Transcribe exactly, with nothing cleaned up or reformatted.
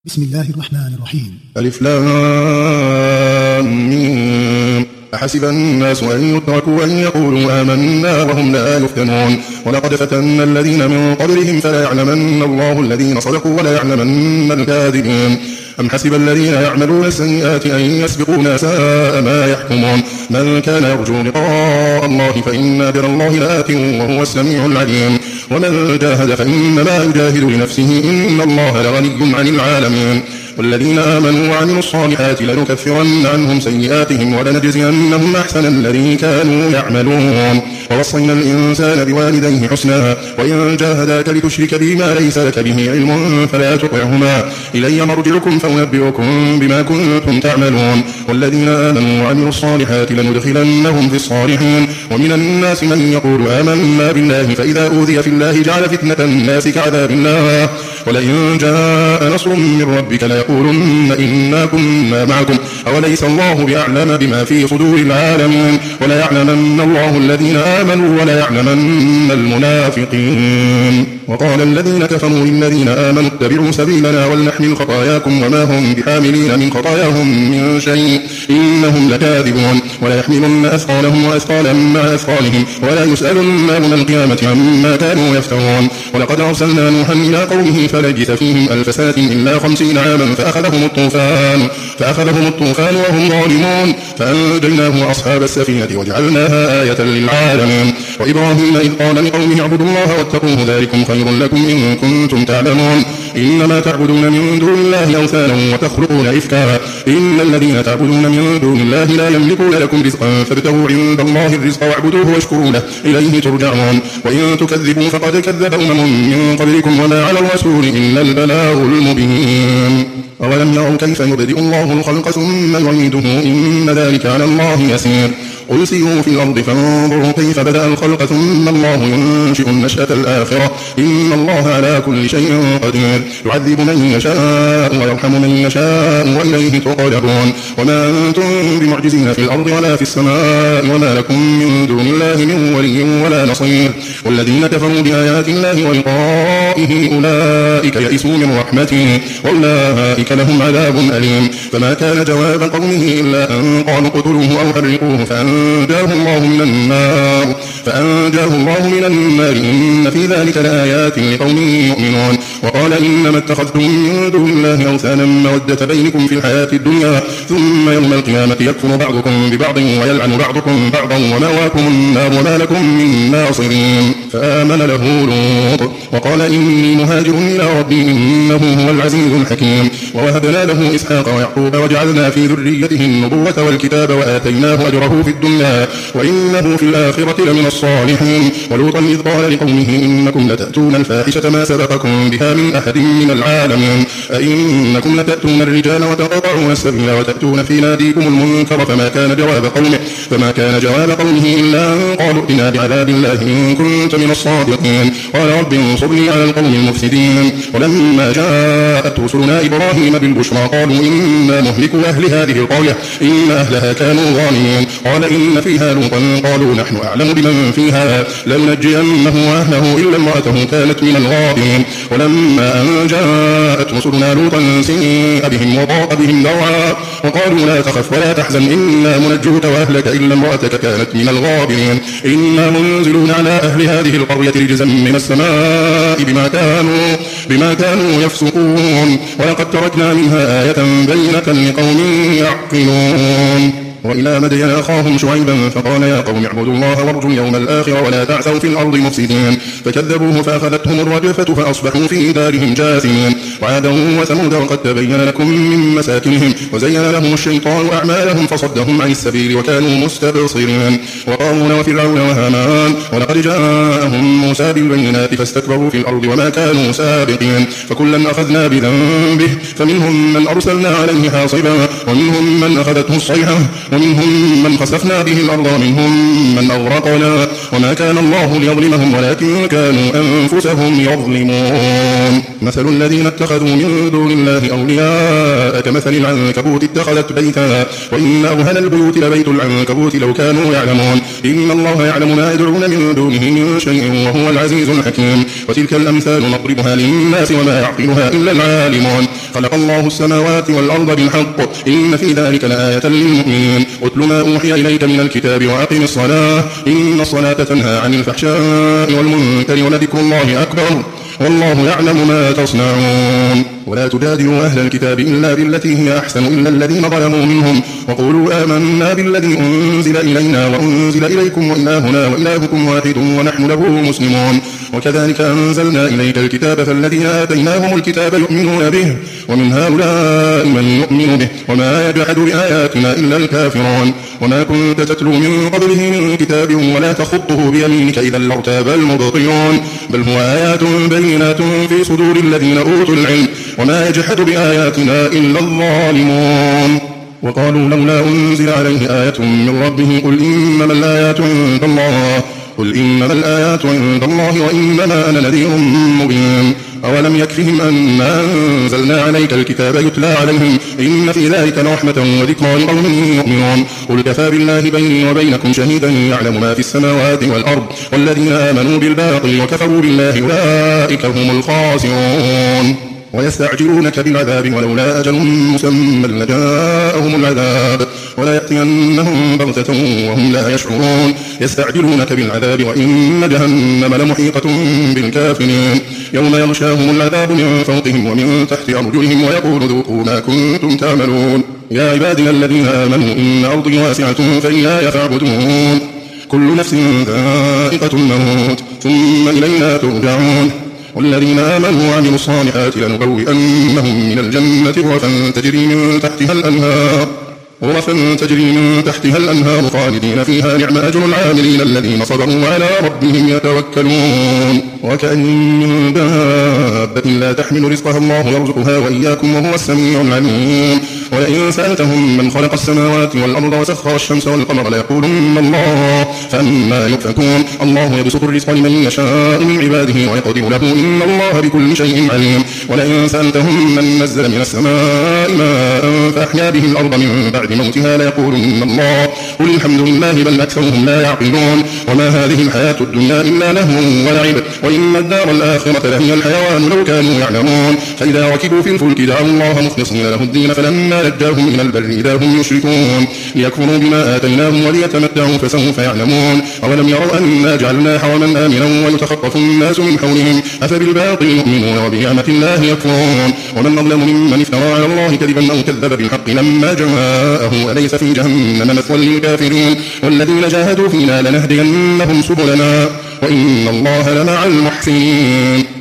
بسم الله الرحمن الرحيم. ألف لام ميم. أحسب الناس أن يتركوا أن يقولوا آمنا وهم لا يفتنون ولقد فتنا الذين من قبلهم فلا يعلمن الله الذين صدقوا ولا يعلمن الكاذبين. أم حسب الذين يعملون السيئات أن يسبقونا ساء ما يحكمون. من كان يرجو لقاء الله فإن أجر الله لآت وهو السميع العليم. ومن جاهد فإنما يجاهد لنفسه إن الله لغني عن العالمين. والذين آمنوا وعملوا الصالحات لنكفرن عنهم سيئاتهم ولنجزينهم أحسن الذي كانوا يعملون. ووصينا الإنسان بوالديه حسنا وإن جاهداك لتشرك بي ما ليس لك به علم فلا تطعهما إلي مرجعكم فأنبئكم بما كنتم تعملون. والذين آمنوا وعملوا الصالحات لندخلنهم في الصالحين. ومن الناس من يقول آمنا بالله فإذا أوذي في الله جعل فتنة الناس كعذاب الله ولئن جاء نصر من ربك ليقولن إنا كنا معكم أوليس الله بأعلم بما في صدور العالمين. ولا يعلمن الله الذين آمنوا ولا يعلمن المنافقين. وقال الذين كفروا للذين آمنوا اتبعوا سبيلنا ولنحمل خطاياكم وما هم بحاملين من خطاياهم من شيء إنهم لكاذبون. ولا يحملن أثقالهم وأثقالا مع أثقالهم ولا يسألن يوم القيامة عما كانوا يفترون. ولقد أرسلنا نوحا إلى قومه فلبث فيهم ألف سنة إلا خمسين عاما فأخذهم الطوفان فأخذهم الطوفان وهم ظالمون فأنجيناه وأصحاب السفينة وجعلناها آية للعالمين. وإبراهيم إذ قال لقومه اعبدوا الله واتقوه ذلكم خير لكم إن كنتم تعلمون. إنما تعبدون من دون الله أوثانا وتخلقون إفكا إن الذين تعبدون من دون الله لا يملكون لكم رزقا فابتغوا عند الله الرزق واعبدوه واشكروا له إليه ترجعون. وإن تكذبوا فقد كذب أمم من قبلكم وما على الرسول إلا البلاغ المبين. أولم يروا كيف يبدئ الله الخلق ثم يعيده إن ذلك على الله يسير. قل سيروا في الأرض فانظروا كيف بدأ الخلق ثم الله ينشئ النشأة الآخرة إن الله على كل شيء قدير. يعذب من يشاء ويرحم من يشاء وإليه تقلبون. وما أنتم بمعجزين في الأرض ولا في السماء وما لكم من دون الله من ولي ولا نصير. والذين كفروا بآيات الله ولقائه أولئك يئسوا من رحمته وأولئك لهم عذاب أليم. فما كان جواب قومه إلا أن قالوا اقتلوه أو حرقوه فأنجاه الله من النار فأنجاه الله من النار إن في ذلك لآيات لقوم يؤمنون. وقال إنما اتخذتم من دون الله أوثانا مودة بينكم في الحياة الدنيا ثم يوم القيامة يكفر بعضكم ببعض ويلعن بعضكم بعضا ومأواكم النار وما لكم من ناصرين. فآمن له لوط وقال إني مهاجر إلى ربي إنه هو العزيز الحكيم. ووهبنا له إسحاق ويعقوب وجعلنا في ذريته النبوة والكتاب وآتيناه أجره في الدنيا وإنه في الآخرة لمن الصالحين. ولوطا إذ قال لقومه إنكم لتأتون الفاحشة ما سبقكم بها من أحد من العالمين أئنكم لتأتون الرجال وتقطعون السبيل وتأتون في ناديكم المنكر فما كان جواب قومه فما كان جواب قومه إلا أن قالوا ائتنا بعذاب الله إن كنت من الصادقين. قال رب انصرني على القوم المفسدين. ولما جاءت رسلنا إبراهيم بالبشرى قالوا إنا مهلكوا أهل هذه القرية إن أهلها كانوا ظالمين. قال إن فيها لوطا قالوا نحن أعلم بمن فيها لننجينه وأهله إلا امرأته كانت من الغابرين. ولما أن جاءت رسلنا لوطا سيء بهم وضاق بهم ذرعا وقالوا لا تخف ولا تحزن إنا منجوك وأهلك إلا امرأتك كانت من الغابرين. إنا منزلون على أهل هذه القرية رجزا من السماء بما كانوا بما كانوا يفسقون. ولقد تركنا منها آية بينة لقوم يعقلون. وإلى مدين أخاهم شعيبا فقال يا قوم اعبدوا الله وارجوا اليوم الآخر ولا تعثوا في الأرض مفسدين. فكذبوه فأخذتهم الرجفة فأصبحوا في دارهم جاثمين. وعادا وثمود وقد تبين لكم من مساكنهم وزين لهم الشيطان أعمالهم فصدهم عن السبيل وكانوا مستبصرين. وقارون وفرعون وهامان ولقد جاءهم موسى بالبينات فاستكبروا في الأرض وما كانوا سابقين. فكلا أخذنا بذنبه فمنهم من أرسلنا عليه حاصبا ومنهم من أخذته الصيحة ومنهم من خسفنا به الأرض ومنهم من أغرقنا وما كان الله ليظلمهم ولكن كانوا أنفسهم يظلمون. مثل الذين اتخذوا من دون الله أولياء كمثل العنكبوت اتخذت بيتا وإن أوهن البيوت لبيت العنكبوت لو كانوا يعلمون. إن الله يعلم ما يدعون من دونه من شيء وهو العزيز الحكيم. وتلك الأمثال نضربها للناس وما يعقلها إلا العالمون. خلق الله السماوات والأرض بالحق إن في ذلك لآية للمؤمنين. اتل ما أوحي إليك من الكتاب وأقم الصلاة إن الصلاة تنهى عن الفحشاء والمنكر ولذكر الله أكبر والله يعلم ما تصنعون. ولا تجادلوا أهل الكتاب إلا بالتي هي أحسن إلا الذين ظلموا منهم وقولوا آمنا بالذي أنزل إلينا وأنزل إليكم وإلهنا وإلهكم واحد ونحن له مسلمون. وكذلك أنزلنا إليك الكتاب فالذين آتيناهم الكتاب يؤمنون به ومن هؤلاء من يؤمن به وما يجحد بآياتنا إلا الكافرون. وما كنت تتلو من قبله من كتاب ولا تخطه بيمينك إذا لارتاب المبطلون بل هو آيات بينات في صدور الذين أوتوا العلم وما يجحد بآياتنا إلا الظالمون. وقالوا لولا أنزل عليه آية من ربه قل إنما الآيات عند الله قل إنما الآيات عند الله وإنما أنا نذير مبين. أولم يكفهم أن أنزلنا عليك الكتاب يتلى عليهم إن في ذلك لرحمة وذكرى لقوم يؤمنون. قل كفى بالله بيني وبينكم شهيدا يعلم ما في السماوات والأرض والذين آمنوا بالباطل وكفروا بالله أولئك هم الخاسرون. ويستعجلونك بالعذاب ولولا أجل مسمى لجاءهم العذاب ولا يأتينهم بغتة وهم لا يشعرون. يستعجلونك بالعذاب وإن جهنم لمحيطة بالكافرين. يوم يغشاهم العذاب من فوقهم ومن تحت أرجلهم ويقول ذوقوا ما كنتم تعملون. يا عبادي الذين آمنوا إن أرضي واسعة فإياي فاعبدون. كل نفس ذائقة الموت ثم إلينا ترجعون. والذين آمنوا وعملوا الصالحات لنبوئنهم من الجنة غرفا تجري من تحتها الأنهار غرفا تجري من تحتها الأنهار خالدين فيها نعم أجر العاملين الذين صبروا وعلى ربهم يتوكلون. وكأين من دابة لا تحمل رزقها الله يرزقها وإياكم وهو السميع العليم. ولئن سألتهم من خلق السماوات والأرض وسخر الشمس والقمر ليقولن الله فأما يؤفكون. الله يبسط الرزق لمن يشاء من عباده ويقدر له إن الله بكل شيء عليم. ولئن سألتهم من نزل من السماء ماء فأحيا به الأرض من بعد موتها ليقولن الله قل الحمد لله بل أكثرهم لا يعقلون. وما هذه الحياة الدنيا إلا لهو ولعب وإن الدار الآخرة لهي الحيوان لو كانوا يعلمون. فإذا ركبوا في الفلك دعوا الله مخلصين له الدين فلما نجاهم إلى البر إذا هم يشركون ليكفروا بما آتيناهم وليتمتعوا فسوف يعلمون. أولم يروا أنا جعلنا حرما آمنا ويتخطف الناس من حولهم أفبالباطل يؤمنون وبنعمة الله يكفرون. ومن أظلم ممن افترى على الله كذبا أو كذب بالحق لما جاءه أليس في جهنم مثوى للكافرين. والذين جاهدوا فينا لنهدينهم سبلنا وإن الله لمع المحسنين.